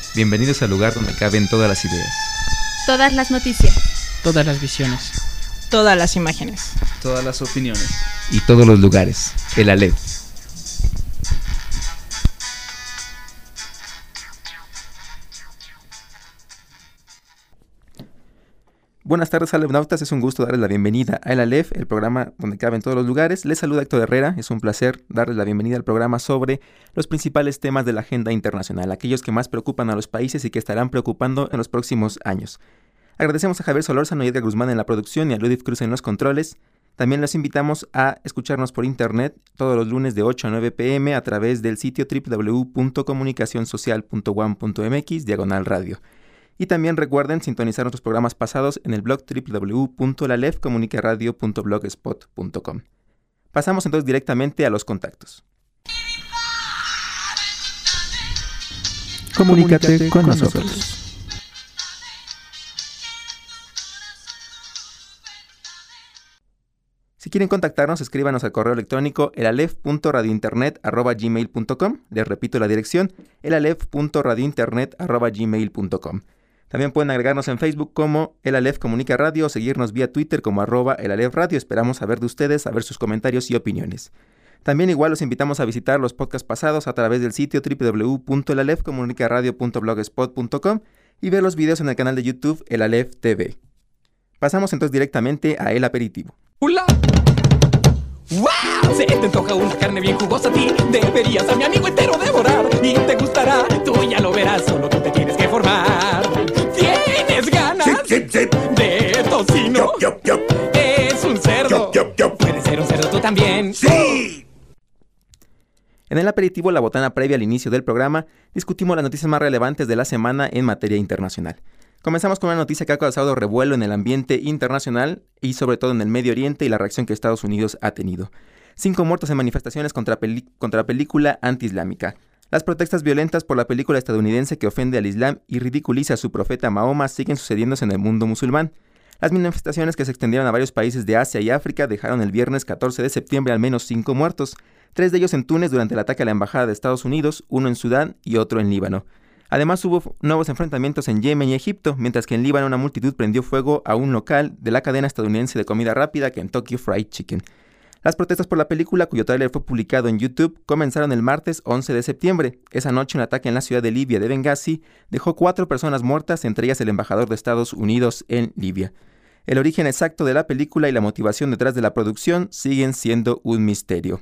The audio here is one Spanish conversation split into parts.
Bienvenidos al lugar donde caben todas las ideas, todas las noticias, todas las visiones, todas las imágenes, todas las opiniones y todos los lugares. El Aleph. Buenas tardes, Alephnautas. Es un gusto darles la bienvenida a El Aleph, el programa donde caben todos los lugares. Les saluda Héctor Herrera. Es un placer darles la bienvenida al programa sobre los principales temas de la agenda internacional, aquellos que más preocupan a los países y que estarán preocupando en los próximos años. Agradecemos a Javier Solórzano y Edgar Guzmán en la producción y a Ludwig Cruz en los controles. También los invitamos a escucharnos por internet todos los lunes de 8 a 9 p.m. a través del sitio www.comunicacionsocial.uam.mx/radio. Y también recuerden sintonizar nuestros programas pasados en el blog www.lalefcomunicaradio.blogspot.com. Pasamos entonces directamente a los contactos. Comunícate con nosotros. Si quieren contactarnos, escríbanos al correo electrónico elalef.radiointernet@gmail.com. Les repito la dirección, elalef.radiointernet@gmail.com. También pueden agregarnos en Facebook como El Aleph Comunica Radio o seguirnos vía Twitter como @El Aleph Radio. Esperamos saber de ustedes, saber sus comentarios y opiniones. También igual los invitamos a visitar los podcasts pasados a través del sitio www.elalefcomunicaradio.blogspot.com y ver los videos en el canal de YouTube El Aleph TV. Pasamos entonces directamente a El Aperitivo. ¡Hola! ¡Wow! Se te antoja una carne bien jugosa a ti. Deberías a mi amigo entero devorar. Y te gustará, tú ya lo verás. Solo tú te tienes que formar. ¿Tienes ganas? Sí. De tocino. Yup. Es un cerdo. Yup. Puedes ser un cerdo tú también. ¡Sí! En El Aperitivo, la botana previa al inicio del programa, discutimos las noticias más relevantes de la semana en materia internacional. Comenzamos con una noticia que ha causado revuelo en el ambiente internacional y sobre todo en el Medio Oriente y la reacción que Estados Unidos ha tenido. 5 muertos en manifestaciones contra la película antiislámica. Las protestas violentas por la película estadounidense que ofende al Islam y ridiculiza a su profeta Mahoma siguen sucediéndose en el mundo musulmán. Las manifestaciones que se extendieron a varios países de Asia y África dejaron el viernes 14 de septiembre al menos 5 muertos, 3 de ellos en Túnez durante el ataque a la embajada de Estados Unidos, uno en Sudán y otro en Líbano. Además hubo nuevos enfrentamientos en Yemen y Egipto, mientras que en Líbano una multitud prendió fuego a un local de la cadena estadounidense de comida rápida Kentucky Fried Chicken. Las protestas por la película, cuyo tráiler fue publicado en YouTube, comenzaron el martes 11 de septiembre. Esa noche un ataque en la ciudad de Libia de Benghazi dejó 4 personas muertas, entre ellas el embajador de Estados Unidos en Libia. El origen exacto de la película y la motivación detrás de la producción siguen siendo un misterio.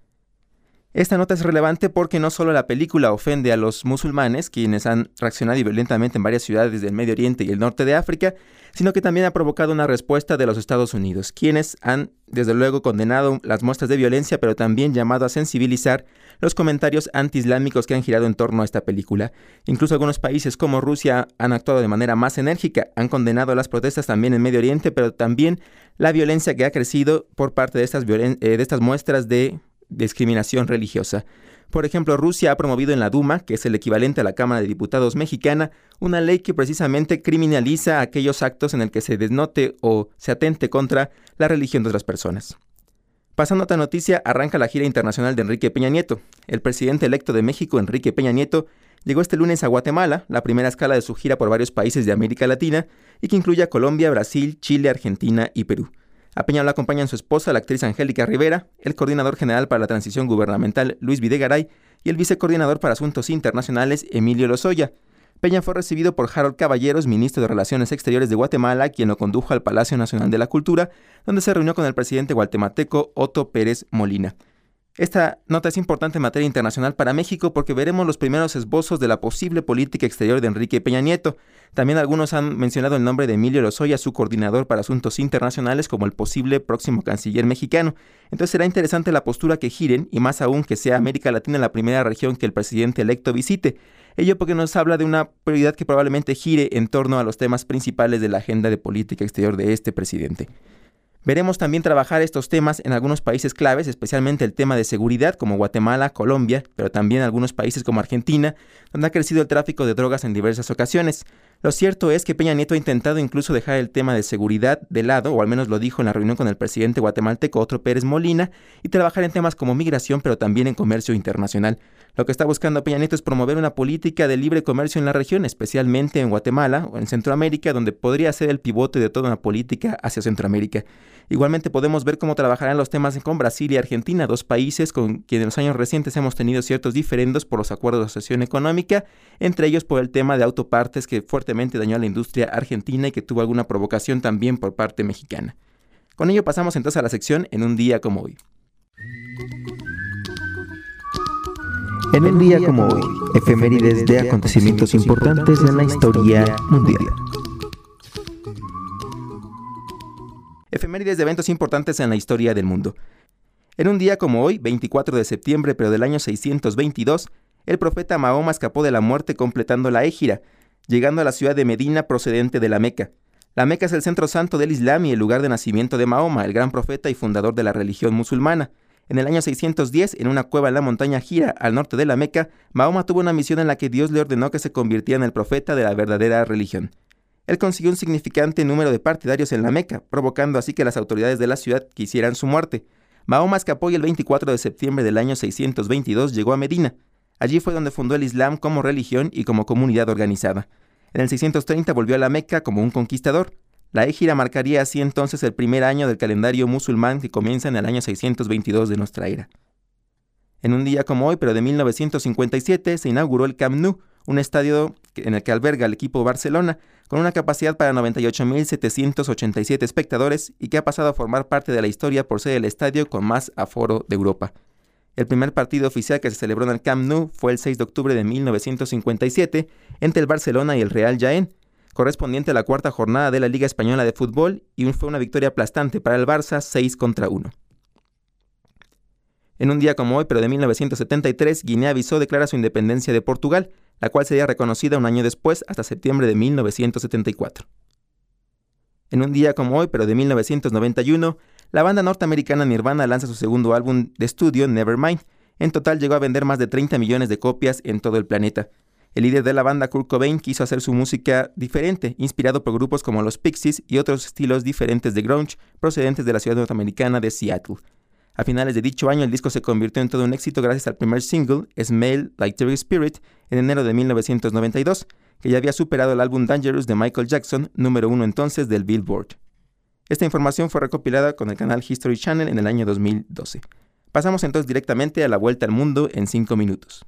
Esta nota es relevante porque no solo la película ofende a los musulmanes, quienes han reaccionado violentamente en varias ciudades del Medio Oriente y el norte de África, sino que también ha provocado una respuesta de los Estados Unidos, quienes han, desde luego, condenado las muestras de violencia, pero también llamado a sensibilizar los comentarios antiislámicos que han girado en torno a esta película. Incluso algunos países como Rusia han actuado de manera más enérgica, han condenado las protestas también en Medio Oriente, pero también la violencia que ha crecido por parte de estas muestras de discriminación religiosa. Por ejemplo, Rusia ha promovido en la Duma, que es el equivalente a la Cámara de Diputados mexicana, una ley que precisamente criminaliza aquellos actos en el que se desnote o se atente contra la religión de otras personas. Pasando a otra noticia, arranca la gira internacional de Enrique Peña Nieto. El presidente electo de México, Enrique Peña Nieto, llegó este lunes a Guatemala, la primera escala de su gira por varios países de América Latina y que incluye a Colombia, Brasil, Chile, Argentina y Perú. A Peña lo acompañan su esposa, la actriz Angélica Rivera, el coordinador general para la transición gubernamental, Luis Videgaray, y el vicecoordinador para asuntos internacionales, Emilio Lozoya. Peña fue recibido por Harold Caballeros, ministro de Relaciones Exteriores de Guatemala, quien lo condujo al Palacio Nacional de la Cultura, donde se reunió con el presidente guatemalteco Otto Pérez Molina. Esta nota es importante en materia internacional para México porque veremos los primeros esbozos de la posible política exterior de Enrique Peña Nieto. También algunos han mencionado el nombre de Emilio Lozoya, su coordinador para asuntos internacionales, como el posible próximo canciller mexicano. Entonces será interesante la postura que giren, y más aún que sea América Latina la primera región que el presidente electo visite. Ello porque nos habla de una prioridad que probablemente gire en torno a los temas principales de la agenda de política exterior de este presidente. Veremos también trabajar estos temas en algunos países claves, especialmente el tema de seguridad como Guatemala, Colombia, pero también algunos países como Argentina, donde ha crecido el tráfico de drogas en diversas ocasiones. Lo cierto es que Peña Nieto ha intentado incluso dejar el tema de seguridad de lado, o al menos lo dijo en la reunión con el presidente guatemalteco Otto Pérez Molina, y trabajar en temas como migración, pero también en comercio internacional. Lo que está buscando Peña Nieto es promover una política de libre comercio en la región, especialmente en Guatemala o en Centroamérica, donde podría ser el pivote de toda una política hacia Centroamérica. Igualmente podemos ver cómo trabajarán los temas con Brasil y Argentina, dos países con quienes en los años recientes hemos tenido ciertos diferendos por los acuerdos de asociación económica, entre ellos por el tema de autopartes que fuertemente dañó a la industria argentina y que tuvo alguna provocación también por parte mexicana. Con ello pasamos entonces a la sección En un día como hoy. En un día como hoy, efemérides de acontecimientos importantes en la historia mundial. Efemérides de eventos importantes en la historia del mundo. En un día como hoy, 24 de septiembre pero del año 622, el profeta Mahoma escapó de la muerte completando la Égira, llegando a la ciudad de Medina procedente de la Meca. La Meca es el centro santo del Islam y el lugar de nacimiento de Mahoma, el gran profeta y fundador de la religión musulmana. En el año 610, en una cueva en la montaña Hira, al norte de la Meca, Mahoma tuvo una misión en la que Dios le ordenó que se convirtiera en el profeta de la verdadera religión. Él consiguió un significante número de partidarios en la Meca, provocando así que las autoridades de la ciudad quisieran su muerte. Mahoma escapó y el 24 de septiembre del año 622 llegó a Medina. Allí fue donde fundó el Islam como religión y como comunidad organizada. En el 630 volvió a la Meca como un conquistador. La Égira marcaría así entonces el primer año del calendario musulmán que comienza en el año 622 de nuestra era. En un día como hoy, pero de 1957, se inauguró el Camp Nou, un estadio en el que alberga el equipo Barcelona, con una capacidad para 98.787 espectadores y que ha pasado a formar parte de la historia por ser el estadio con más aforo de Europa. El primer partido oficial que se celebró en el Camp Nou fue el 6 de octubre de 1957 entre el Barcelona y el Real Jaén, correspondiente a la cuarta jornada de la Liga Española de Fútbol, y fue una victoria aplastante para el Barça 6-1. En un día como hoy, pero de 1973, Guinea-Bissau declara su independencia de Portugal, la cual sería reconocida un año después, hasta septiembre de 1974. En un día como hoy, pero de 1991, la banda norteamericana Nirvana lanza su segundo álbum de estudio, Nevermind. En total llegó a vender más de 30 millones de copias en todo el planeta. El líder de la banda, Kurt Cobain, quiso hacer su música diferente, inspirado por grupos como los Pixies y otros estilos diferentes de grunge procedentes de la ciudad norteamericana de Seattle. A finales de dicho año, el disco se convirtió en todo un éxito gracias al primer single, Smell Like Teen Spirit, en enero de 1992, que ya había superado el álbum Dangerous de Michael Jackson, número 1 entonces del Billboard. Esta información fue recopilada con el canal History Channel en el año 2012. Pasamos entonces directamente a la vuelta al mundo en 5 minutos.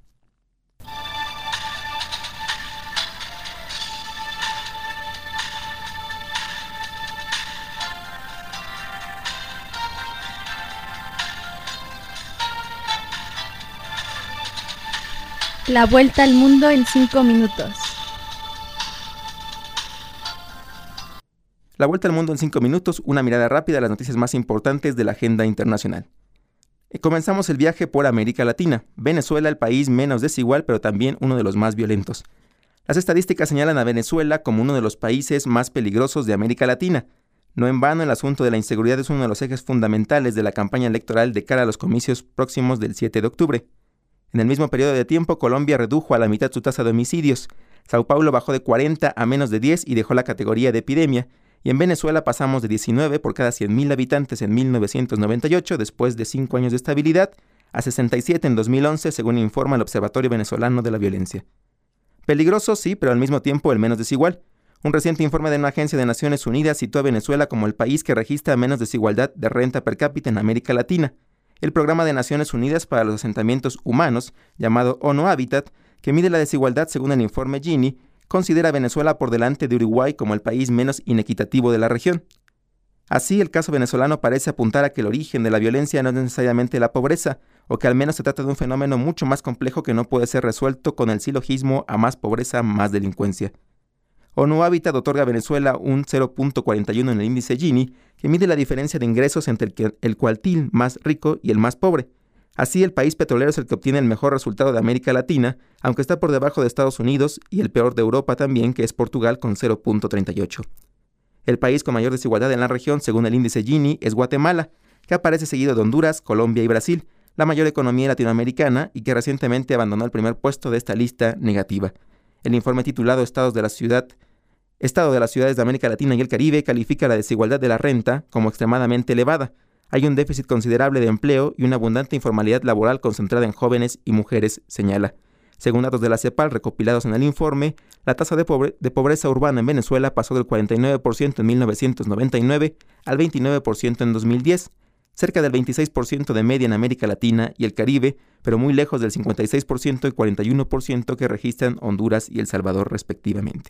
La vuelta al mundo en 5 minutos. La vuelta al mundo en 5 minutos, una mirada rápida a las noticias más importantes de la agenda internacional. Comenzamos el viaje por América Latina. Venezuela, el país menos desigual, pero también uno de los más violentos. Las estadísticas señalan a Venezuela como uno de los países más peligrosos de América Latina. No en vano, el asunto de la inseguridad es uno de los ejes fundamentales de la campaña electoral de cara a los comicios próximos del 7 de octubre. En el mismo periodo de tiempo, Colombia redujo a la mitad su tasa de homicidios. Sao Paulo bajó de 40 a menos de 10 y dejó la categoría de epidemia. Y en Venezuela pasamos de 19 por cada 100.000 habitantes en 1998, después de 5 años de estabilidad, a 67 en 2011, según informa el Observatorio Venezolano de la Violencia. Peligroso, sí, pero al mismo tiempo el menos desigual. Un reciente informe de una agencia de Naciones Unidas sitúa a Venezuela como el país que registra menos desigualdad de renta per cápita en América Latina. El Programa de Naciones Unidas para los Asentamientos Humanos, llamado ONU Habitat, que mide la desigualdad según el informe Gini, considera a Venezuela por delante de Uruguay como el país menos inequitativo de la región. Así, el caso venezolano parece apuntar a que el origen de la violencia no es necesariamente la pobreza, o que al menos se trata de un fenómeno mucho más complejo que no puede ser resuelto con el silogismo a más pobreza, más delincuencia. ONU Habitat otorga a Venezuela un 0.41 en el índice Gini, que mide la diferencia de ingresos entre el cuartil más rico y el más pobre. Así, el país petrolero es el que obtiene el mejor resultado de América Latina, aunque está por debajo de Estados Unidos y el peor de Europa también, que es Portugal con 0.38. El país con mayor desigualdad en la región, según el índice Gini, es Guatemala, que aparece seguido de Honduras, Colombia y Brasil, la mayor economía latinoamericana y que recientemente abandonó el primer puesto de esta lista negativa. El informe titulado Estado de las Ciudades de América Latina y el Caribe califica la desigualdad de la renta como extremadamente elevada. Hay un déficit considerable de empleo y una abundante informalidad laboral concentrada en jóvenes y mujeres, señala. Según datos de la CEPAL recopilados en el informe, la tasa de pobreza urbana en Venezuela pasó del 49% en 1999 al 29% en 2010, cerca del 26% de media en América Latina y el Caribe, pero muy lejos del 56% y 41% que registran Honduras y El Salvador respectivamente.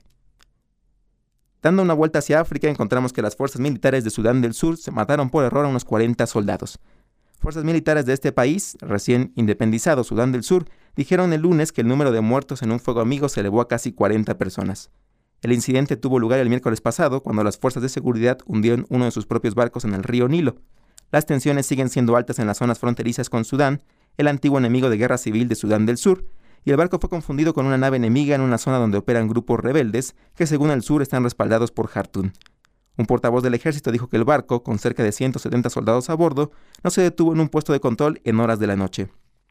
Dando una vuelta hacia África, encontramos que las fuerzas militares de Sudán del Sur se mataron por error a unos 40 soldados. Fuerzas militares de este país, recién independizado Sudán del Sur, dijeron el lunes que el número de muertos en un fuego amigo se elevó a casi 40 personas. El incidente tuvo lugar el miércoles pasado, cuando las fuerzas de seguridad hundieron uno de sus propios barcos en el río Nilo. Las tensiones siguen siendo altas en las zonas fronterizas con Sudán, el antiguo enemigo de guerra civil de Sudán del Sur, y el barco fue confundido con una nave enemiga en una zona donde operan grupos rebeldes que, según el sur, están respaldados por Jartún. Un portavoz del ejército dijo que el barco, con cerca de 170 soldados a bordo, no se detuvo en un puesto de control en horas de la noche.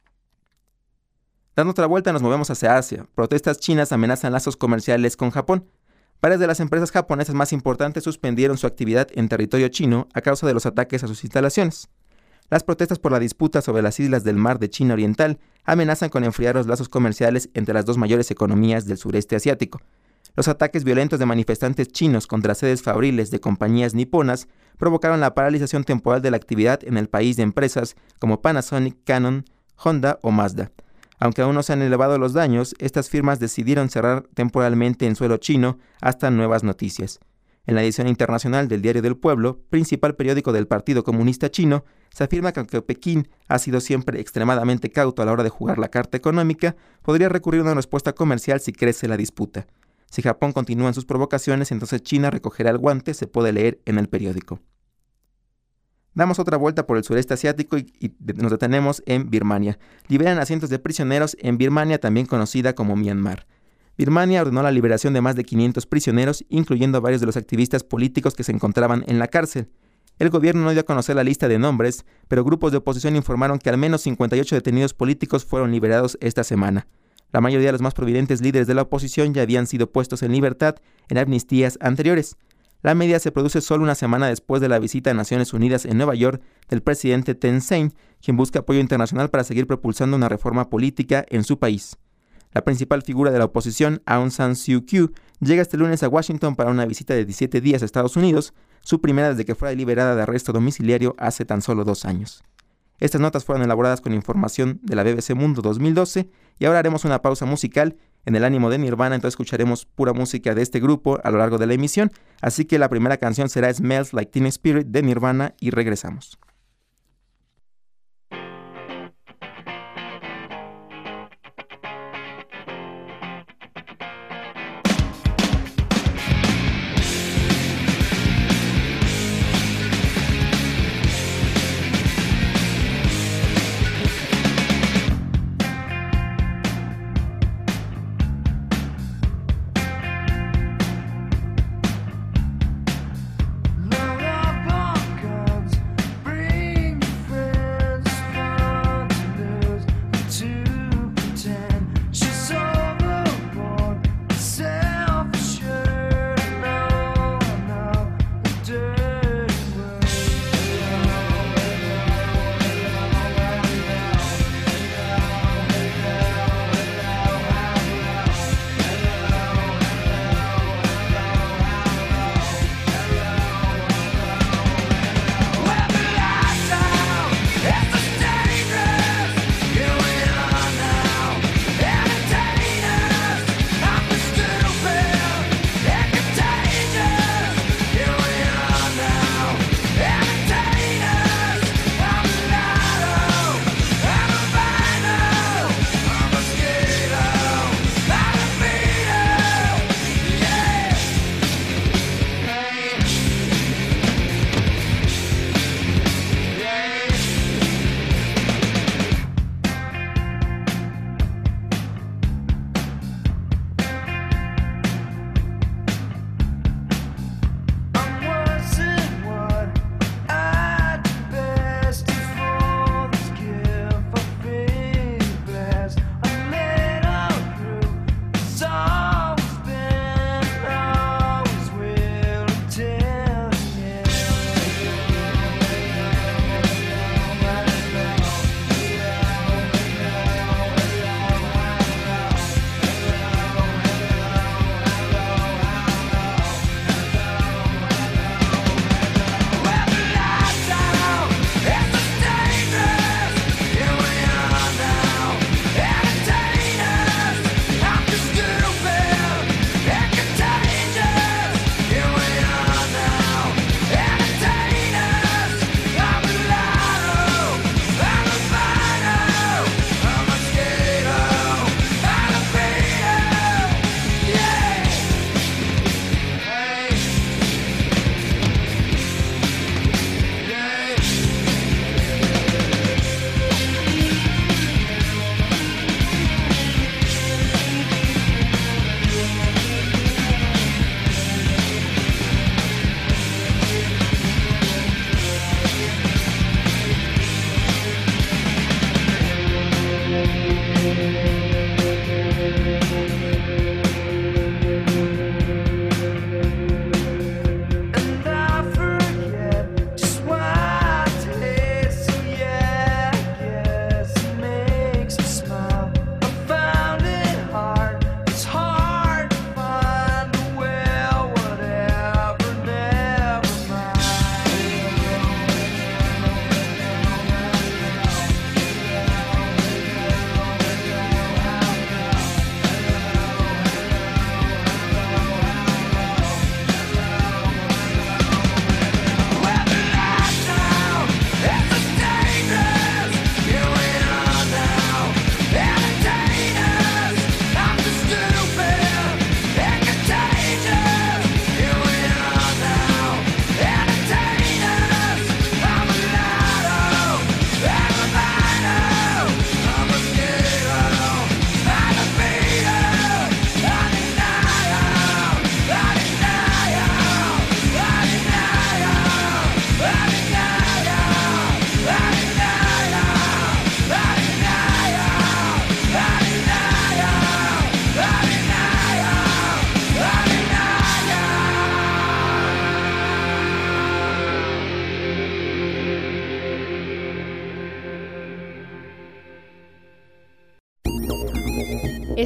Dando otra vuelta, nos movemos hacia Asia. Protestas chinas amenazan lazos comerciales con Japón. Varias de las empresas japonesas más importantes suspendieron su actividad en territorio chino a causa de los ataques a sus instalaciones. Las protestas por la disputa sobre las islas del mar de China Oriental amenazan con enfriar los lazos comerciales entre las dos mayores economías del sureste asiático. Los ataques violentos de manifestantes chinos contra sedes fabriles de compañías niponas provocaron la paralización temporal de la actividad en el país de empresas como Panasonic, Canon, Honda o Mazda. Aunque aún no se han elevado los daños, estas firmas decidieron cerrar temporalmente en suelo chino hasta nuevas noticias. En la edición internacional del Diario del Pueblo, principal periódico del Partido Comunista Chino, se afirma que aunque Pekín ha sido siempre extremadamente cauto a la hora de jugar la carta económica, podría recurrir a una respuesta comercial si crece la disputa. Si Japón continúa en sus provocaciones, entonces China recogerá el guante, se puede leer en el periódico. Damos otra vuelta por el sureste asiático y nos detenemos en Birmania. Liberan a cientos de prisioneros en Birmania, también conocida como Myanmar. Birmania ordenó la liberación de más de 500 prisioneros, incluyendo a varios de los activistas políticos que se encontraban en la cárcel. El gobierno no dio a conocer la lista de nombres, pero grupos de oposición informaron que al menos 58 detenidos políticos fueron liberados esta semana. La mayoría de los más prominentes líderes de la oposición ya habían sido puestos en libertad en amnistías anteriores. La medida se produce solo una semana después de la visita a Naciones Unidas en Nueva York del presidente Thein Sein, quien busca apoyo internacional para seguir propulsando una reforma política en su país. La principal figura de la oposición, Aung San Suu Kyi, llega este lunes a Washington para una visita de 17 días a Estados Unidos, su primera desde que fuera liberada de arresto domiciliario hace tan solo 2 años. Estas notas fueron elaboradas con información de la BBC Mundo 2012 y ahora haremos una pausa musical en el ánimo de Nirvana, entonces escucharemos pura música de este grupo a lo largo de la emisión, así que la primera canción será Smells Like Teen Spirit de Nirvana y regresamos. Breathe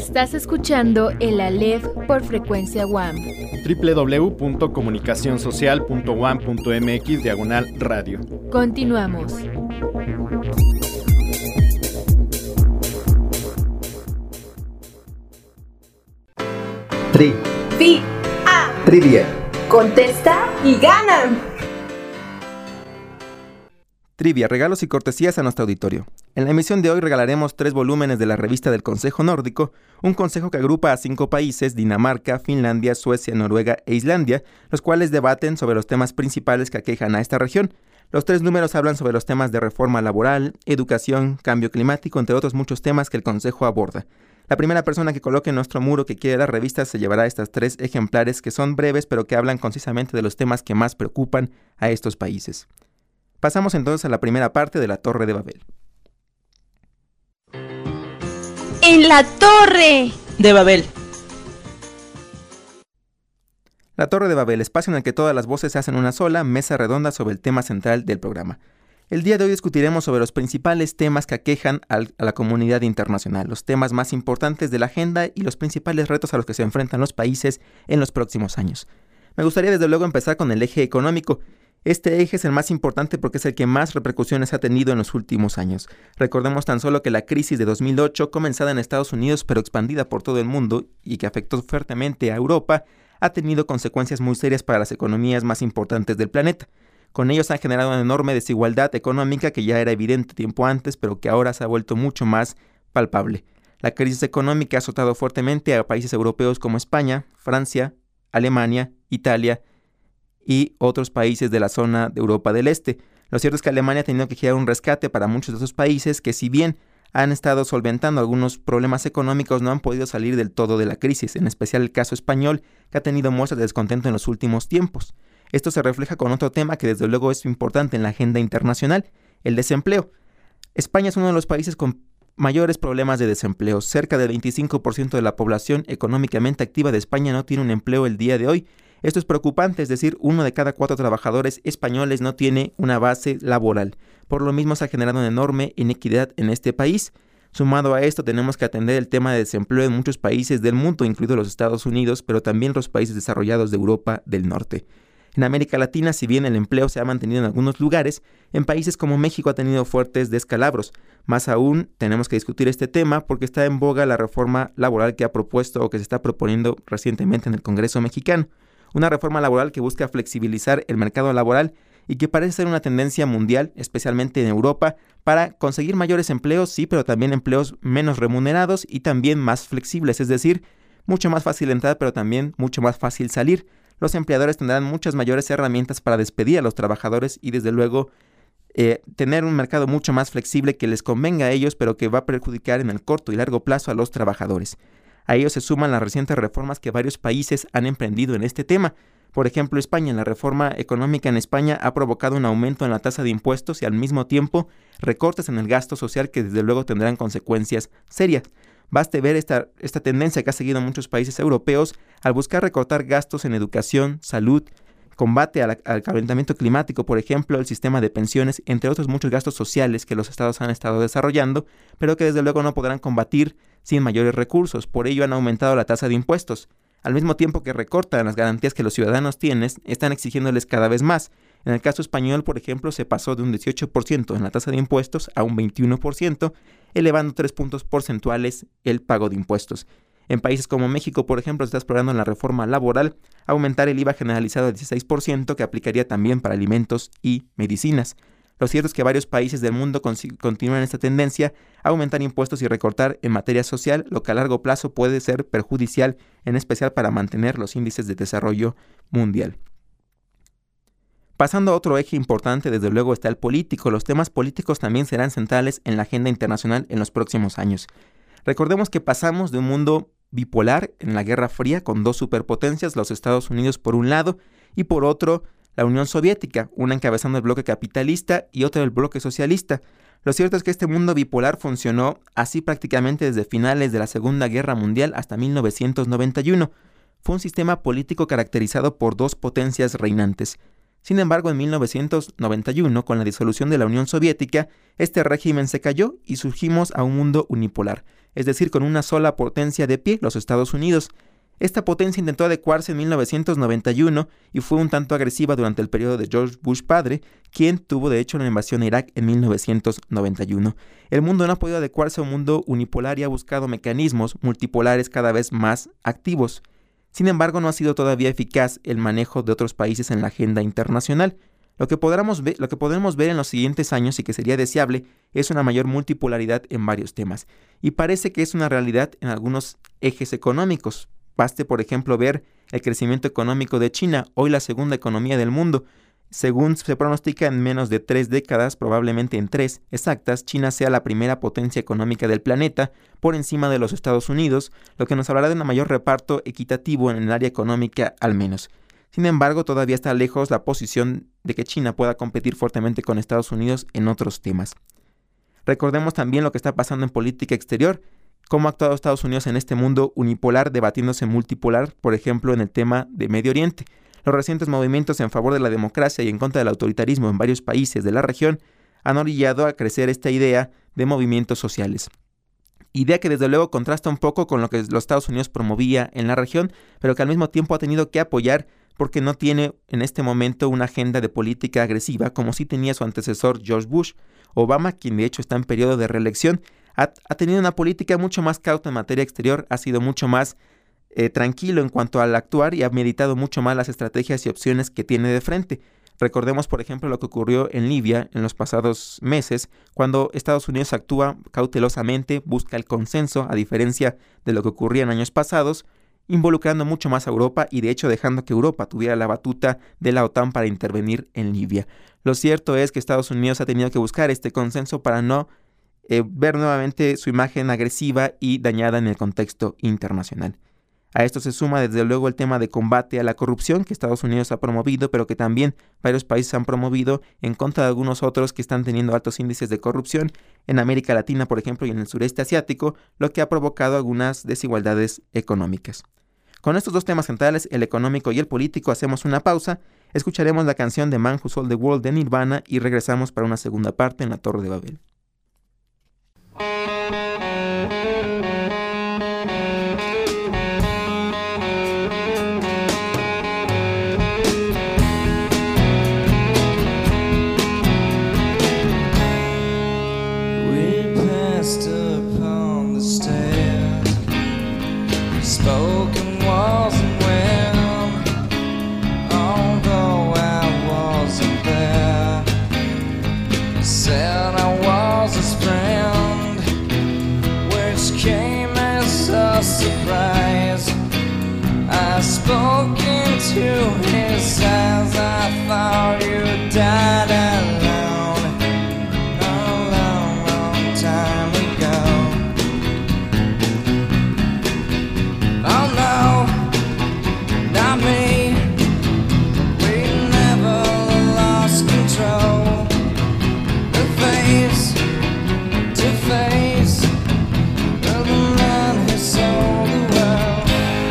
Estás escuchando el Aleph por frecuencia UAM. www.comunicacionsocial.uam.mx/radio. Continuamos. Trivia. Contesta y gana. Trivia, regalos y cortesías a nuestro auditorio. En la emisión de hoy regalaremos 3 volúmenes de la revista del Consejo Nórdico, un consejo que agrupa a 5 países, Dinamarca, Finlandia, Suecia, Noruega e Islandia, los cuales debaten sobre los temas principales que aquejan a esta región. Los 3 números hablan sobre los temas de reforma laboral, educación, cambio climático, entre otros muchos temas que el consejo aborda. La primera persona que coloque en nuestro muro que quiere la revista se llevará estas 3 ejemplares que son breves pero que hablan concisamente de los temas que más preocupan a estos países. Pasamos entonces a la primera parte de la Torre de Babel. ¡En la Torre de Babel! La Torre de Babel, espacio en el que todas las voces se hacen una sola mesa redonda sobre el tema central del programa. El día de hoy discutiremos sobre los principales temas que aquejan a la comunidad internacional, los temas más importantes de la agenda y los principales retos a los que se enfrentan los países en los próximos años. Me gustaría desde luego empezar con el eje económico. Este eje es el más importante porque es el que más repercusiones ha tenido en los últimos años. Recordemos tan solo que la crisis de 2008, comenzada en Estados Unidos pero expandida por todo el mundo y que afectó fuertemente a Europa, ha tenido consecuencias muy serias para las economías más importantes del planeta. Con ellos han generado una enorme desigualdad económica que ya era evidente tiempo antes, pero que ahora se ha vuelto mucho más palpable. La crisis económica ha azotado fuertemente a países europeos como España, Francia, Alemania, Italia y otros países de la zona de Europa del Este. Lo cierto es que Alemania ha tenido que girar un rescate para muchos de esos países que, si bien han estado solventando algunos problemas económicos, no han podido salir del todo de la crisis, en especial el caso español, que ha tenido muestras de descontento en los últimos tiempos. Esto se refleja con otro tema que desde luego es importante en la agenda internacional, el desempleo. España es uno de los países con mayores problemas de desempleo. Cerca del 25% de la población económicamente activa de España no tiene un empleo el día de hoy. Esto es preocupante, es decir, 1 de cada 4 trabajadores españoles no tiene una base laboral. Por lo mismo se ha generado una enorme inequidad en este país. Sumado a esto, tenemos que atender el tema de desempleo en muchos países del mundo, incluidos los Estados Unidos, pero también los países desarrollados de Europa del Norte. En América Latina, si bien el empleo se ha mantenido en algunos lugares, en países como México ha tenido fuertes descalabros. Más aún, tenemos que discutir este tema porque está en boga la reforma laboral que ha propuesto o que se está proponiendo recientemente en el Congreso mexicano. Una reforma laboral que busca flexibilizar el mercado laboral y que parece ser una tendencia mundial, especialmente en Europa, para conseguir mayores empleos, sí, pero también empleos menos remunerados y también más flexibles, es decir, mucho más fácil entrar, pero también mucho más fácil salir. Los empleadores tendrán muchas mayores herramientas para despedir a los trabajadores y desde luego tener un mercado mucho más flexible que les convenga a ellos, pero que va a perjudicar en el corto y largo plazo a los trabajadores. A ello se suman las recientes reformas que varios países han emprendido en este tema. Por ejemplo, España. La reforma económica en España ha provocado un aumento en la tasa de impuestos y al mismo tiempo recortes en el gasto social que desde luego tendrán consecuencias serias. Baste ver esta tendencia que ha seguido muchos países europeos al buscar recortar gastos en educación, salud, combate al calentamiento climático, por ejemplo, el sistema de pensiones, entre otros muchos gastos sociales que los estados han estado desarrollando, pero que desde luego no podrán combatir sin mayores recursos. Por ello han aumentado la tasa de impuestos. Al mismo tiempo que recortan las garantías que los ciudadanos tienen, están exigiéndoles cada vez más. En el caso español, por ejemplo, se pasó de un 18% en la tasa de impuestos a un 21%, elevando 3 puntos porcentuales el pago de impuestos. En países como México, por ejemplo, se está explorando en la reforma laboral aumentar el IVA generalizado al 16%, que aplicaría también para alimentos y medicinas. Lo cierto es que varios países del mundo continúan esta tendencia a aumentar impuestos y recortar en materia social, lo que a largo plazo puede ser perjudicial, en especial para mantener los índices de desarrollo mundial. Pasando a otro eje importante, desde luego está el político. Los temas políticos también serán centrales en la agenda internacional en los próximos años. Recordemos que pasamos de un mundo bipolar en la Guerra Fría con 2 superpotencias, los Estados Unidos por un lado y por otro la Unión Soviética, una encabezando el bloque capitalista y otra el bloque socialista. Lo cierto es que este mundo bipolar funcionó así prácticamente desde finales de la Segunda Guerra Mundial hasta 1991. Fue un sistema político caracterizado por 2 potencias reinantes. Sin embargo, en 1991, con la disolución de la Unión Soviética, este régimen se cayó y surgimos a un mundo unipolar, es decir, con una sola potencia de pie, los Estados Unidos. Esta potencia intentó adecuarse en 1991 y fue un tanto agresiva durante el periodo de George Bush padre, quien tuvo de hecho la invasión a Irak en 1991. El mundo no ha podido adecuarse a un mundo unipolar y ha buscado mecanismos multipolares cada vez más activos. Sin embargo, no ha sido todavía eficaz el manejo de otros países en la agenda internacional. Lo que podremos ver en los siguientes años y que sería deseable es una mayor multipolaridad en varios temas. Y parece que es una realidad en algunos ejes económicos. Baste, por ejemplo, ver el crecimiento económico de China, hoy la segunda economía del mundo. Según se pronostica, en menos de 3 décadas, probablemente en 3 exactas, China sea la primera potencia económica del planeta, por encima de los Estados Unidos, lo que nos hablará de un mayor reparto equitativo en el área económica al menos. Sin embargo, todavía está lejos la posición de que China pueda competir fuertemente con Estados Unidos en otros temas. Recordemos también lo que está pasando en política exterior, cómo ha actuado Estados Unidos en este mundo unipolar debatiéndose multipolar, por ejemplo, en el tema de Medio Oriente. Los recientes movimientos en favor de la democracia y en contra del autoritarismo en varios países de la región han orillado a crecer esta idea de movimientos sociales. Idea que desde luego contrasta un poco con lo que los Estados Unidos promovía en la región, pero que al mismo tiempo ha tenido que apoyar porque no tiene en este momento una agenda de política agresiva como sí tenía su antecesor George Bush. Obama, quien de hecho está en periodo de reelección, ha tenido una política mucho más cauta en materia exterior, ha sido mucho más tranquilo en cuanto al actuar y ha meditado mucho más las estrategias y opciones que tiene de frente. Recordemos, por ejemplo, lo que ocurrió en Libia en los pasados meses, cuando Estados Unidos actúa cautelosamente, busca el consenso, a diferencia de lo que ocurría en años pasados, involucrando mucho más a Europa y de hecho dejando que Europa tuviera la batuta de la OTAN para intervenir en Libia. Lo cierto es que Estados Unidos ha tenido que buscar este consenso para no ver nuevamente su imagen agresiva y dañada en el contexto internacional. A esto se suma desde luego el tema de combate a la corrupción que Estados Unidos ha promovido, pero que también varios países han promovido en contra de algunos otros que están teniendo altos índices de corrupción en América Latina, por ejemplo, y en el sureste asiático, lo que ha provocado algunas desigualdades económicas. Con estos dos temas centrales, el económico y el político, hacemos una pausa, escucharemos la canción de Man Who Sold the World de Nirvana y regresamos para una segunda parte en La Torre de Babel. Spoken wasn't well, although I wasn't there. Said I was his friend, which came as a surprise. I spoke into his eyes, I thought you died alone, a long, long time ago. Oh no, not me. We never lost control. The face to face of the man who sold the world.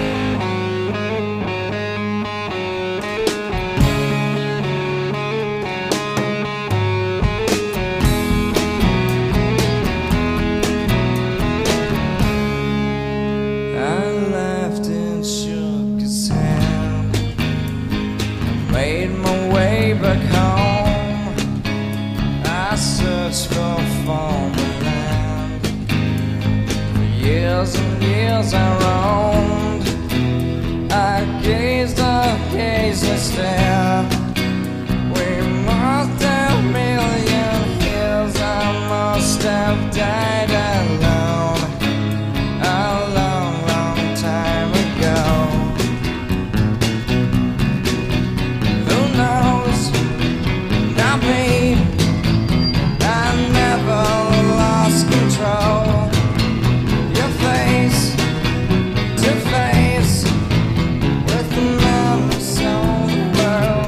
I laughed and shook his hand. I made my way back home. I searched for former land. For years and years I roamed. I gazed and stared. We must have million years. I must have died alone a long, long time ago. Who knows? Not me. I never lost control. Your face to face with the man who sold the world.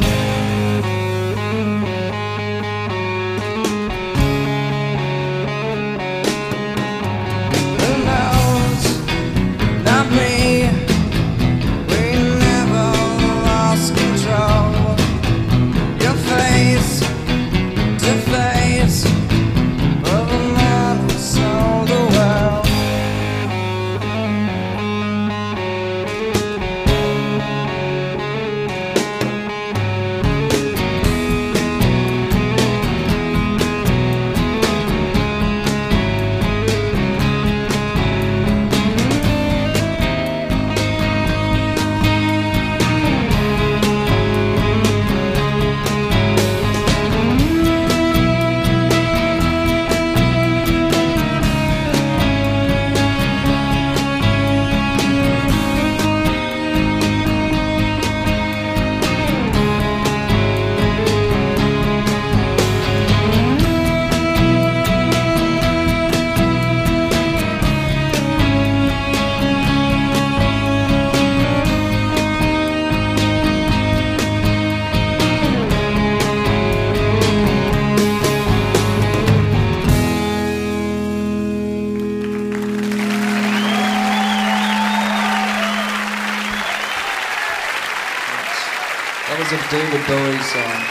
was a David Bowie song.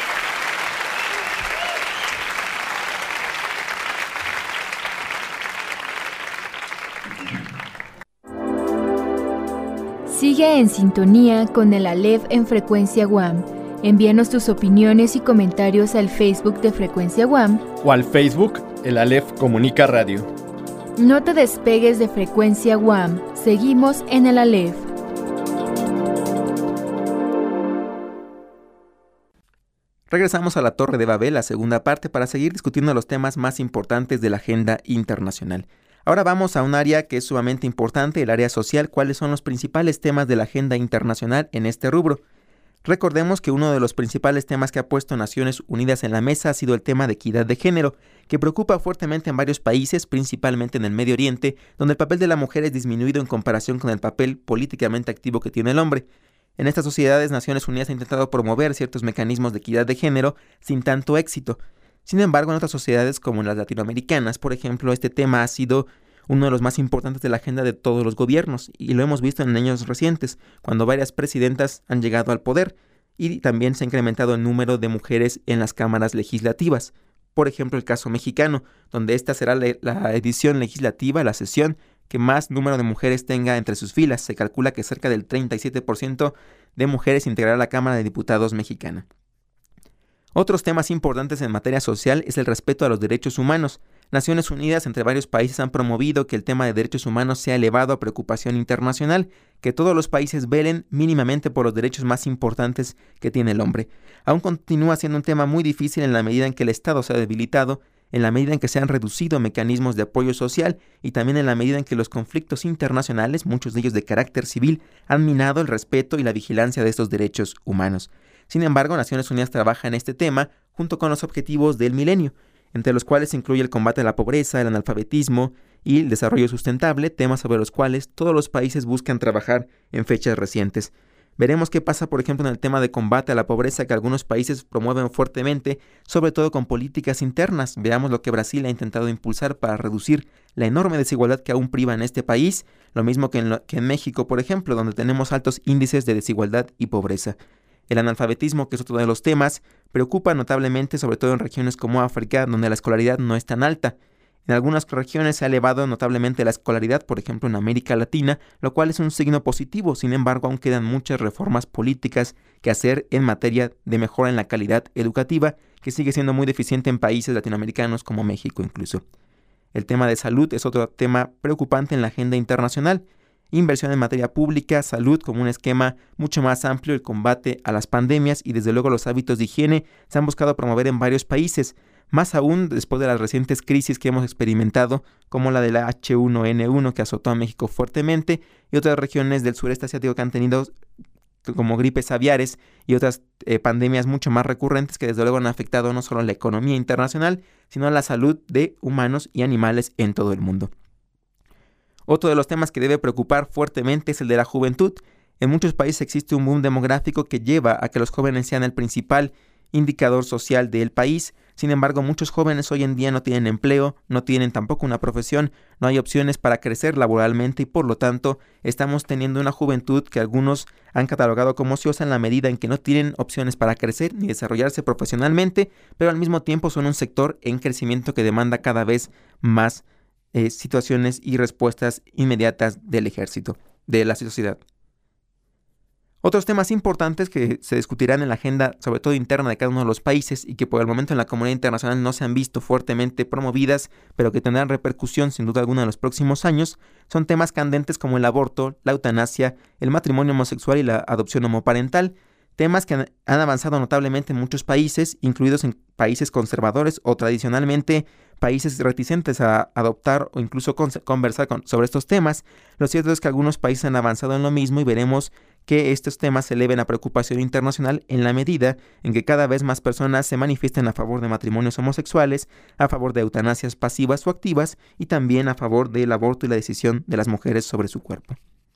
Sigue en sintonía con el Aleph en Frecuencia UAM. Envíanos tus opiniones y comentarios al Facebook de Frecuencia UAM o al Facebook El Aleph Comunica Radio. No te despegues de Frecuencia UAM. Seguimos en el Aleph. Regresamos a la Torre de Babel, la segunda parte, para seguir discutiendo los temas más importantes de la agenda internacional. Ahora vamos a un área que es sumamente importante, el área social. ¿Cuáles son los principales temas de la agenda internacional en este rubro? Recordemos que uno de los principales temas que ha puesto Naciones Unidas en la mesa ha sido el tema de equidad de género, que preocupa fuertemente en varios países, principalmente en el Medio Oriente, donde el papel de la mujer es disminuido en comparación con el papel políticamente activo que tiene el hombre. En estas sociedades, Naciones Unidas ha intentado promover ciertos mecanismos de equidad de género sin tanto éxito. Sin embargo, en otras sociedades como en las latinoamericanas, por ejemplo, este tema ha sido uno de los más importantes de la agenda de todos los gobiernos, y lo hemos visto en años recientes, cuando varias presidentas han llegado al poder, y también se ha incrementado el número de mujeres en las cámaras legislativas. Por ejemplo, el caso mexicano, donde esta será la edición legislativa, la sesión que más número de mujeres tenga entre sus filas. Se calcula que cerca del 37% de mujeres integrará la Cámara de Diputados mexicana. Otros temas importantes en materia social es el respeto a los derechos humanos. Naciones Unidas entre varios países han promovido que el tema de derechos humanos sea elevado a preocupación internacional, que todos los países velen mínimamente por los derechos más importantes que tiene el hombre. Aún continúa siendo un tema muy difícil en la medida en que el Estado se ha debilitado, en la medida en que se han reducido mecanismos de apoyo social y también en la medida en que los conflictos internacionales, muchos de ellos de carácter civil, han minado el respeto y la vigilancia de estos derechos humanos. Sin embargo, Naciones Unidas trabaja en este tema junto con los objetivos del milenio, entre los cuales se incluye el combate a la pobreza, el analfabetismo y el desarrollo sustentable, temas sobre los cuales todos los países buscan trabajar en fechas recientes. Veremos qué pasa, por ejemplo, en el tema de combate a la pobreza que algunos países promueven fuertemente, sobre todo con políticas internas. Veamos lo que Brasil ha intentado impulsar para reducir la enorme desigualdad que aún priva en este país, lo mismo que en México, por ejemplo, donde tenemos altos índices de desigualdad y pobreza. El analfabetismo, que es otro de los temas, preocupa notablemente, sobre todo en regiones como África, donde la escolaridad no es tan alta. En algunas regiones se ha elevado notablemente la escolaridad, por ejemplo en América Latina, lo cual es un signo positivo. Sin embargo, aún quedan muchas reformas políticas que hacer en materia de mejora en la calidad educativa, que sigue siendo muy deficiente en países latinoamericanos como México incluso. El tema de salud es otro tema preocupante en la agenda internacional. Inversión en materia pública, salud como un esquema mucho más amplio, el combate a las pandemias y desde luego los hábitos de higiene se han buscado promover en varios países, más aún después de las recientes crisis que hemos experimentado, como la de la H1N1 que azotó a México fuertemente y otras regiones del sureste asiático que han tenido como gripes aviares y otras pandemias mucho más recurrentes que desde luego han afectado no solo a la economía internacional, sino a la salud de humanos y animales en todo el mundo. Otro de los temas que debe preocupar fuertemente es el de la juventud. En muchos países existe un boom demográfico que lleva a que los jóvenes sean el principal indicador social del país. Sin embargo, muchos jóvenes hoy en día no tienen empleo, no tienen tampoco una profesión, no hay opciones para crecer laboralmente y por lo tanto estamos teniendo una juventud que algunos han catalogado como ociosa en la medida en que no tienen opciones para crecer ni desarrollarse profesionalmente, pero al mismo tiempo son un sector en crecimiento que demanda cada vez más situaciones y respuestas inmediatas del ejército, de la sociedad. Otros temas importantes que se discutirán en la agenda, sobre todo interna de cada uno de los países y que por el momento en la comunidad internacional no se han visto fuertemente promovidas, pero que tendrán repercusión sin duda alguna en los próximos años, son temas candentes como el aborto, la eutanasia, el matrimonio homosexual y la adopción homoparental, temas que han avanzado notablemente en muchos países, incluidos en países conservadores o tradicionalmente países reticentes a adoptar o incluso conversar sobre estos temas. Lo cierto es que algunos países han avanzado en lo mismo y veremos que estos temas se eleven a preocupación internacional en la medida en que cada vez más personas se manifiesten a favor de matrimonios homosexuales, a favor de eutanasias pasivas o activas y también a favor del aborto y la decisión de las mujeres sobre su cuerpo.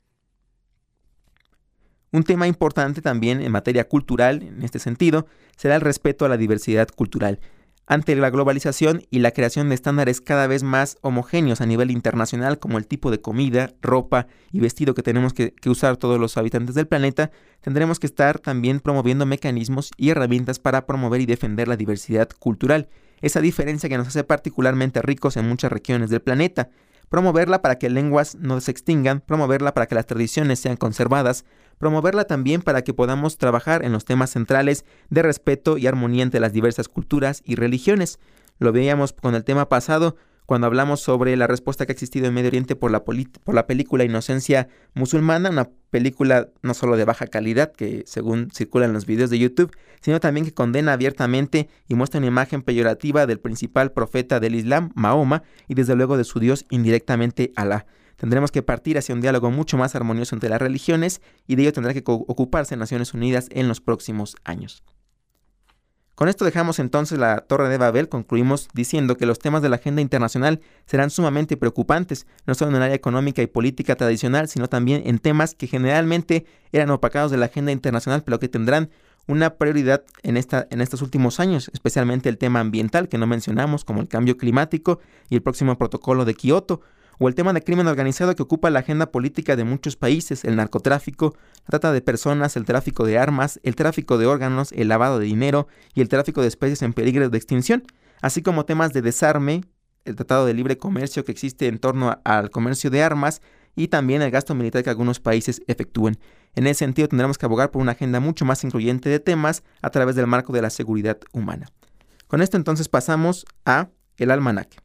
Un tema importante también en materia cultural, en este sentido, será el respeto a la diversidad cultural. Ante la globalización y la creación de estándares cada vez más homogéneos a nivel internacional, como el tipo de comida, ropa y vestido que tenemos que usar todos los habitantes del planeta, tendremos que estar también promoviendo mecanismos y herramientas para promover y defender la diversidad cultural, esa diferencia que nos hace particularmente ricos en muchas regiones del planeta. Promoverla para que lenguas no se extingan, promoverla para que las tradiciones sean conservadas, promoverla también para que podamos trabajar en los temas centrales de respeto y armonía entre las diversas culturas y religiones. Lo veíamos con el tema pasado, cuando hablamos sobre la respuesta que ha existido en Medio Oriente por la película Inocencia Musulmana, una película no solo de baja calidad, que según circulan los videos de YouTube, sino también que condena abiertamente y muestra una imagen peyorativa del principal profeta del Islam, Mahoma, y desde luego de su Dios indirectamente Alá. Tendremos que partir hacia un diálogo mucho más armonioso entre las religiones y de ello tendrá que ocuparse Naciones Unidas en los próximos años. Con esto dejamos entonces la Torre de Babel. Concluimos diciendo que los temas de la agenda internacional serán sumamente preocupantes, no solo en el área económica y política tradicional, sino también en temas que generalmente eran opacados de la agenda internacional, pero que tendrán una prioridad en estos últimos años, especialmente el tema ambiental que no mencionamos, como el cambio climático y el próximo protocolo de Kioto, o el tema de crimen organizado que ocupa la agenda política de muchos países, el narcotráfico, la trata de personas, el tráfico de armas, el tráfico de órganos, el lavado de dinero y el tráfico de especies en peligro de extinción, así como temas de desarme, el tratado de libre comercio que existe en torno al comercio de armas y también el gasto militar que algunos países efectúen. En ese sentido tendremos que abogar por una agenda mucho más incluyente de temas a través del marco de la seguridad humana. Con esto entonces pasamos a el almanaque.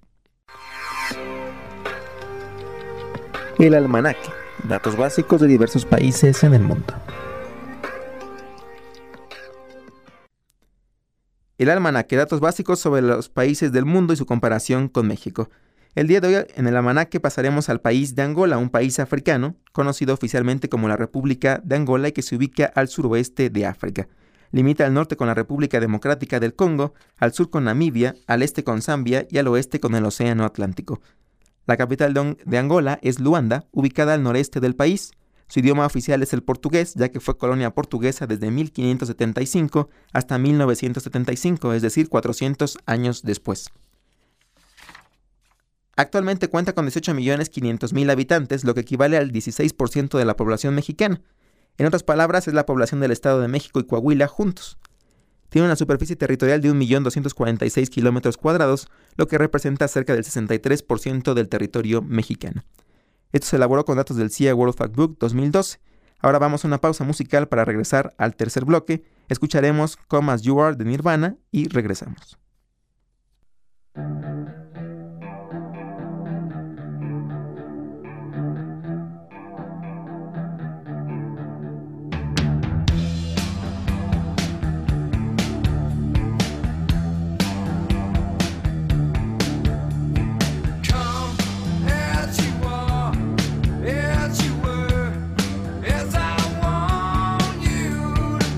El almanaque, datos básicos de diversos países en el mundo. El almanaque, datos básicos sobre los países del mundo y su comparación con México. El día de hoy en el almanaque pasaremos al país de Angola, un país africano, conocido oficialmente como la República de Angola y que se ubica al suroeste de África. Limita al norte con la República Democrática del Congo, al sur con Namibia, al este con Zambia y al oeste con el Océano Atlántico. La capital de Angola es Luanda, ubicada al noreste del país. Su idioma oficial es el portugués, ya que fue colonia portuguesa desde 1575 hasta 1975, es decir, 400 años después. Actualmente cuenta con 18.500.000 habitantes, lo que equivale al 16% de la población mexicana. En otras palabras, es la población del Estado de México y Coahuila juntos. Tiene una superficie territorial de 1.246 kilómetros cuadrados, lo que representa cerca del 63% del territorio mexicano. Esto se elaboró con datos del CIA World Factbook 2012. Ahora vamos a una pausa musical para regresar al tercer bloque. Escucharemos Come As You Are de Nirvana y regresamos.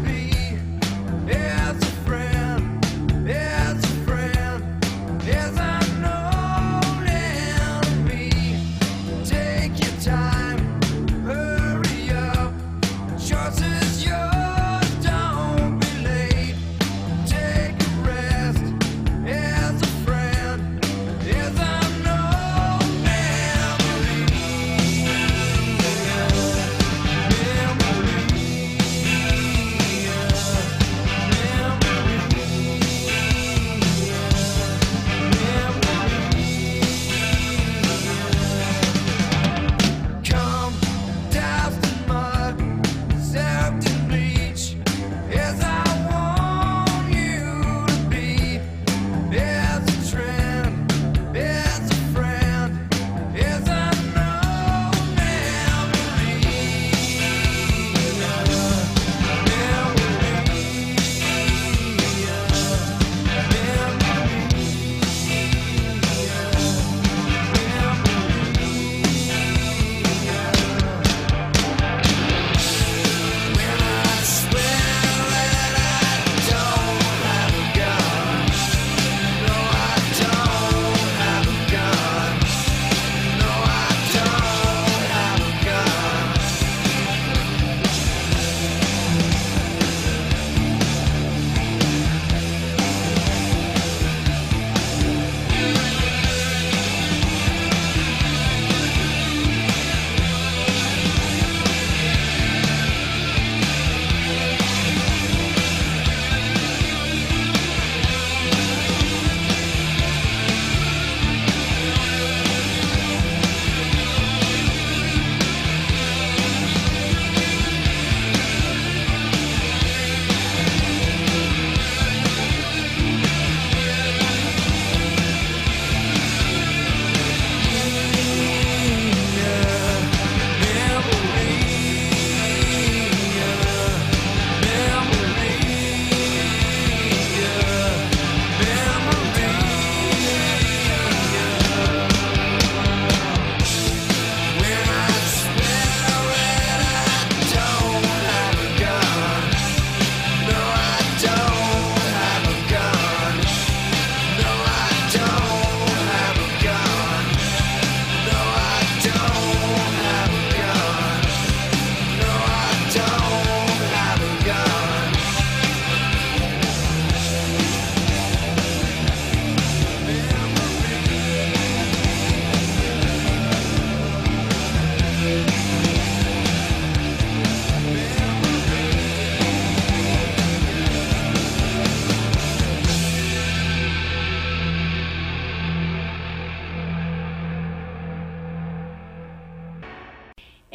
Yes,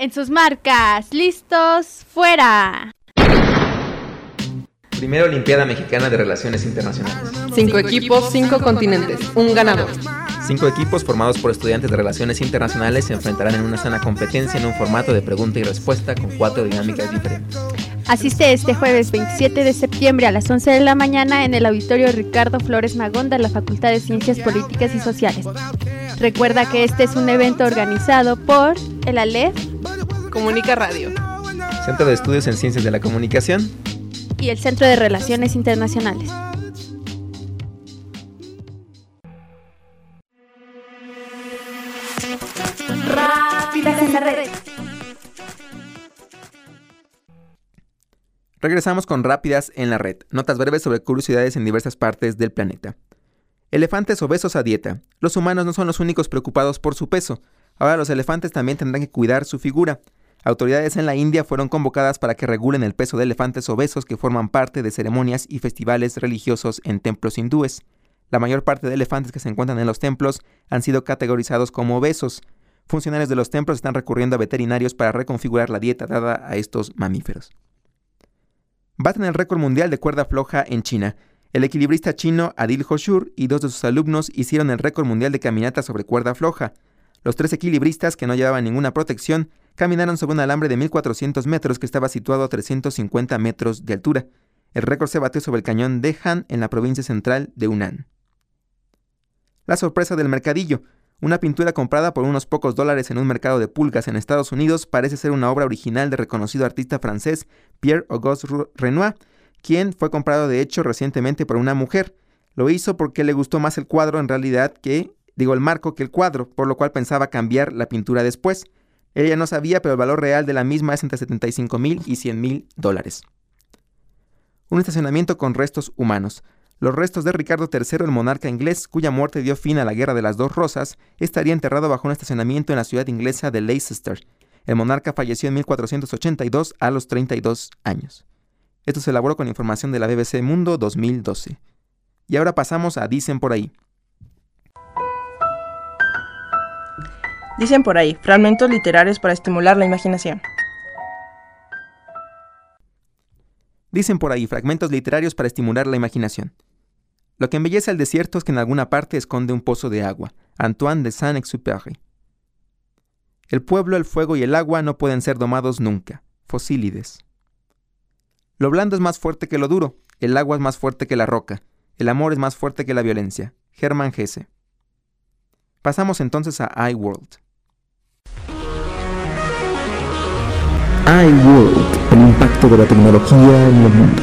En sus marcas, listos, fuera. Primera Olimpiada Mexicana de Relaciones Internacionales. 5 equipos, 5 continentes, un ganador. 5 equipos formados por estudiantes de Relaciones Internacionales se enfrentarán en una sana competencia en un formato de pregunta y respuesta con 4 dinámicas diferentes. Asiste este jueves 27 de septiembre a las 11 de la mañana en el auditorio Ricardo Flores Magón de la Facultad de Ciencias Políticas y Sociales. Recuerda que este es un evento organizado por el ALEF, Comunica Radio, Centro de Estudios en Ciencias de la Comunicación y el Centro de Relaciones Internacionales. Rápidas en la red. Regresamos con Rápidas en la Red, notas breves sobre curiosidades en diversas partes del planeta. Elefantes obesos a dieta. Los humanos no son los únicos preocupados por su peso. Ahora los elefantes también tendrán que cuidar su figura. Autoridades en la India fueron convocadas para que regulen el peso de elefantes obesos que forman parte de ceremonias y festivales religiosos en templos hindúes. La mayor parte de elefantes que se encuentran en los templos han sido categorizados como obesos. Funcionarios de los templos están recurriendo a veterinarios para reconfigurar la dieta dada a estos mamíferos. Baten el récord mundial de cuerda floja en China. El equilibrista chino Adil Hoshur y 2 de sus alumnos hicieron el récord mundial de caminata sobre cuerda floja. Los 3 equilibristas, que no llevaban ninguna protección, caminaron sobre un alambre de 1.400 metros que estaba situado a 350 metros de altura. El récord se batió sobre el cañón de Han en la provincia central de Hunan. La sorpresa del mercadillo. Una pintura comprada por unos pocos dólares en un mercado de pulgas en Estados Unidos parece ser una obra original del reconocido artista francés Pierre-Auguste Renoir, quien fue comprado de hecho recientemente por una mujer. Lo hizo porque le gustó más el cuadro en realidad el marco que el cuadro, por lo cual pensaba cambiar la pintura después. Ella no sabía, pero el valor real de la misma es entre $75,000 y $100,000. Un estacionamiento con restos humanos. Los restos de Ricardo III, el monarca inglés, cuya muerte dio fin a la Guerra de las Dos Rosas, estaría enterrado bajo un estacionamiento en la ciudad inglesa de Leicester. El monarca falleció en 1482 a los 32 años. Esto se elaboró con información de la BBC Mundo 2012. Y ahora pasamos a Dicen por ahí. Dicen por ahí, fragmentos literarios para estimular la imaginación. Dicen por ahí, fragmentos literarios para estimular la imaginación. Lo que embellece el desierto es que en alguna parte esconde un pozo de agua. Antoine de Saint-Exupéry. El pueblo, el fuego y el agua no pueden ser domados nunca. Fosílides. Lo blando es más fuerte que lo duro. El agua es más fuerte que la roca. El amor es más fuerte que la violencia. Hermann Hesse. Pasamos entonces a iWorld. iWorld, el impacto de la tecnología en el mundo.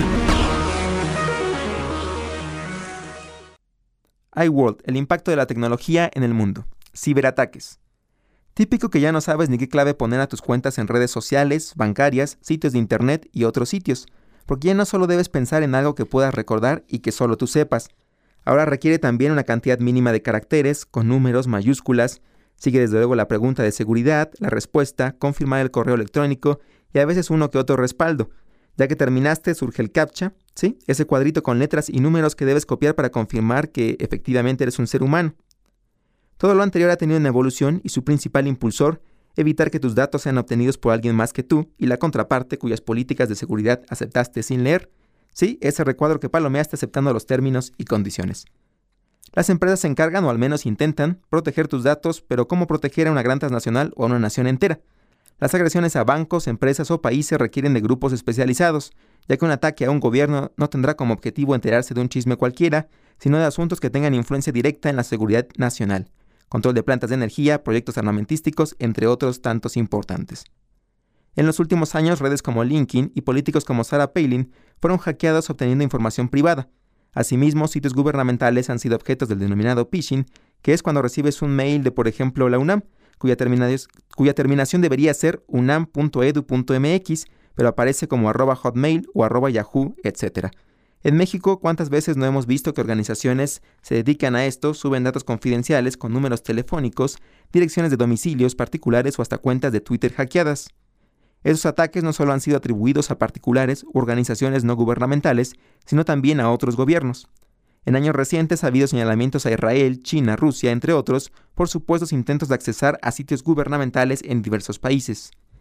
iWorld, el impacto de la tecnología en el mundo. Ciberataques. Típico que ya no sabes ni qué clave poner a tus cuentas en redes sociales, bancarias, sitios de internet y otros sitios, porque ya no solo debes pensar en algo que puedas recordar y que solo tú sepas. Ahora requiere también una cantidad mínima de caracteres, con números, mayúsculas. Sigue desde luego la pregunta de seguridad, la respuesta, confirmar el correo electrónico y a veces uno que otro respaldo. Ya que terminaste, surge el CAPTCHA, ¿sí? Ese cuadrito con letras y números que debes copiar para confirmar que efectivamente eres un ser humano. Todo lo anterior ha tenido una evolución y su principal impulsor, evitar que tus datos sean obtenidos por alguien más que tú y la contraparte cuyas políticas de seguridad aceptaste sin leer. Sí, ese recuadro que palomeaste aceptando los términos y condiciones. Las empresas se encargan, o al menos intentan, proteger tus datos, pero ¿cómo proteger a una gran transnacional o a una nación entera? Las agresiones a bancos, empresas o países requieren de grupos especializados, ya que un ataque a un gobierno no tendrá como objetivo enterarse de un chisme cualquiera, sino de asuntos que tengan influencia directa en la seguridad nacional, control de plantas de energía, proyectos armamentísticos, entre otros tantos importantes. En los últimos años, redes como LinkedIn y políticos como Sarah Palin fueron hackeados obteniendo información privada. Asimismo, sitios gubernamentales han sido objetos del denominado phishing, que es cuando recibes un mail de, por ejemplo, la UNAM, cuya terminación debería ser unam.edu.mx, pero aparece como @hotmail o @yahoo, etc. En México, ¿cuántas veces no hemos visto que organizaciones se dedican a esto, suben datos confidenciales con números telefónicos, direcciones de domicilios particulares o hasta cuentas de Twitter hackeadas? Esos ataques no solo han sido atribuidos a particulares u organizaciones no gubernamentales, sino también a otros gobiernos. En años recientes ha habido señalamientos a Israel, China, Rusia, entre otros, por supuestos intentos de accesar a sitios gubernamentales en diversos países.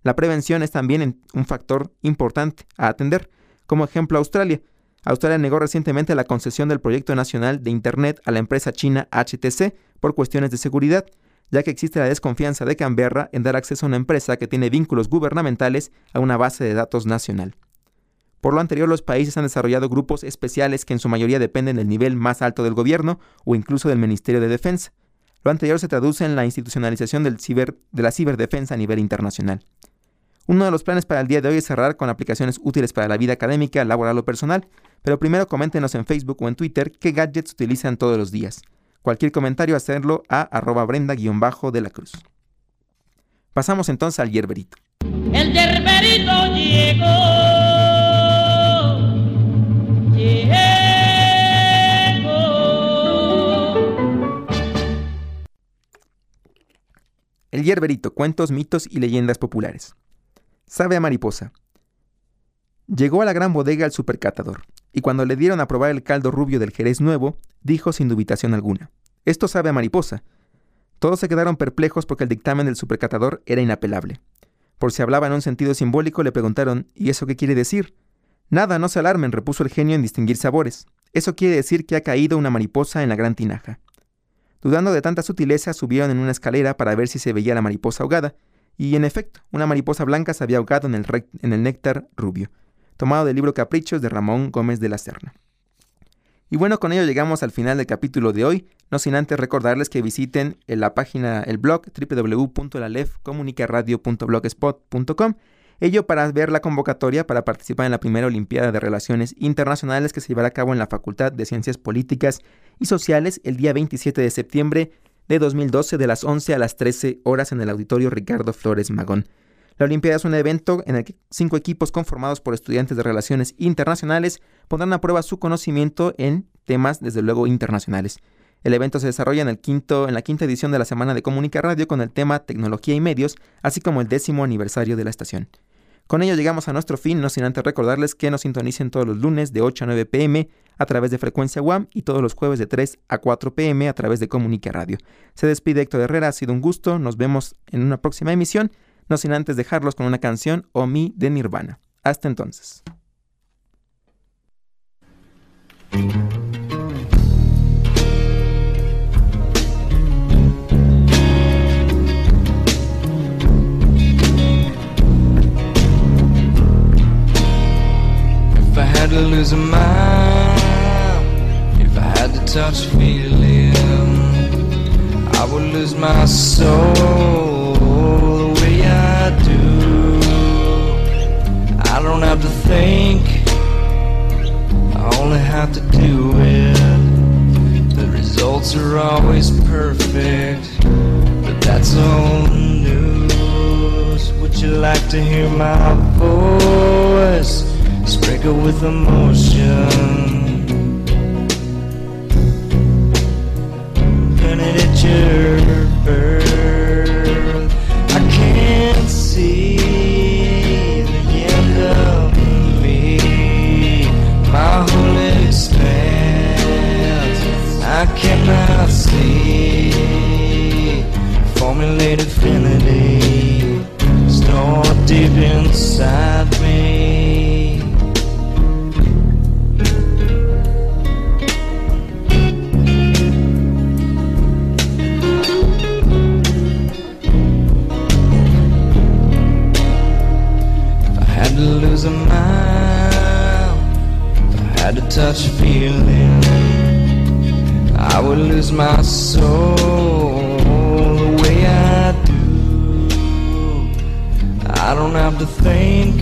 La prevención es también un factor importante a atender. Como ejemplo, Australia. Australia negó recientemente la concesión del proyecto nacional de Internet a la empresa china HTC por cuestiones de seguridad, ya que existe la desconfianza de Canberra en dar acceso a una empresa que tiene vínculos gubernamentales a una base de datos nacional. Por lo anterior, los países han desarrollado grupos especiales que en su mayoría dependen del nivel más alto del gobierno o incluso del Ministerio de Defensa. Lo anterior se traduce en la institucionalización de la ciberdefensa a nivel internacional. Uno de los planes para el día de hoy es cerrar con aplicaciones útiles para la vida académica, laboral o personal, pero primero coméntenos en Facebook o en Twitter qué gadgets utilizan todos los días. Cualquier comentario hacerlo a @Brenda_de la Cruz. Pasamos entonces al Yerberito. El Yerberito llegó. El Yerberito, cuentos, mitos y leyendas populares. Sabe a mariposa. Llegó a la gran bodega el supercatador, y cuando le dieron a probar el caldo rubio del Jerez nuevo, dijo sin dubitación alguna: «Esto sabe a mariposa». Todos se quedaron perplejos porque el dictamen del supercatador era inapelable. Por si hablaba en un sentido simbólico, le preguntaron: «¿Y eso qué quiere decir?». «Nada, no se alarmen», repuso el genio en distinguir sabores. «Eso quiere decir que ha caído una mariposa en la gran tinaja». Dudando de tanta sutileza, subieron en una escalera para ver si se veía la mariposa ahogada, y en efecto, una mariposa blanca se había ahogado en el néctar rubio, tomado del libro Caprichos de Ramón Gómez de la Serna. Y bueno, con ello llegamos al final del capítulo de hoy, no sin antes recordarles que visiten la página, el blog www.lalefcomunicaradio.blogspot.com, ello para ver la convocatoria para participar en la primera Olimpiada de Relaciones Internacionales que se llevará a cabo en la Facultad de Ciencias Políticas y Sociales el día 27 de septiembre de 2012 de las 11 a las 13 horas en el Auditorio Ricardo Flores Magón. La Olimpiada es un evento en el que 5 equipos conformados por estudiantes de Relaciones Internacionales pondrán a prueba su conocimiento en temas, desde luego, internacionales. El evento se desarrolla en la quinta edición de la Semana de Comunica Radio con el tema Tecnología y Medios, así como el 10º aniversario de la estación. Con ello llegamos a nuestro fin, no sin antes recordarles que nos sintonicen todos los lunes de 8 a 9 pm a través de Frecuencia UAM y todos los jueves de 3 a 4 pm a través de Comunica Radio. Se despide Héctor Herrera, ha sido un gusto, nos vemos en una próxima emisión, no sin antes dejarlos con una canción Omi de Nirvana. Hasta entonces. If I had to lose a mind, if I had to touch a feeling, I would lose my soul the way I do. I don't have to think, I only have to do it. The results are always perfect, but that's old news. Would you like to hear my voice sprinkle with emotion? Gonna hit your birth. I can't see the end of me. My whole expanse I cannot see. Formulate infinity, stored deep inside me. Lose a mile, if I had to touch a feeling, I would lose my soul the way I do. I don't have to think,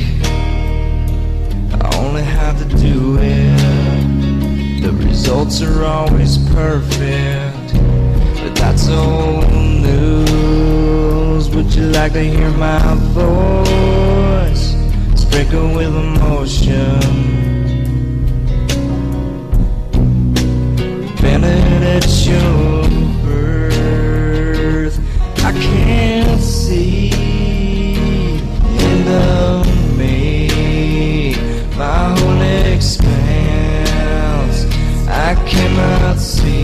I only have to do it. The results are always perfect, but that's old news. Would you like to hear my voice sprinkle with emotion? Benediction birth. I can't see the end of me. My whole expanse I cannot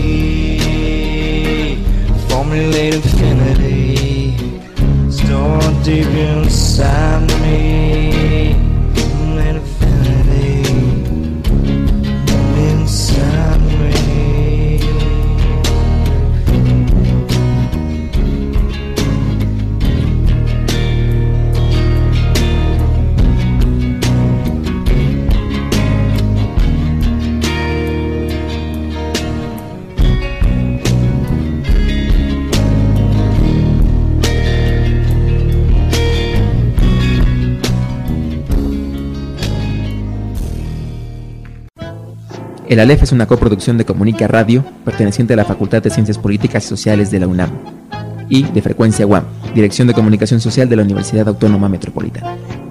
see. Formulate infinity, stored deep inside El Aleph es una coproducción de Comunica Radio, perteneciente a la Facultad de Ciencias Políticas y Sociales de la UNAM, y de Frecuencia UAM, Dirección de Comunicación Social de la Universidad Autónoma Metropolitana.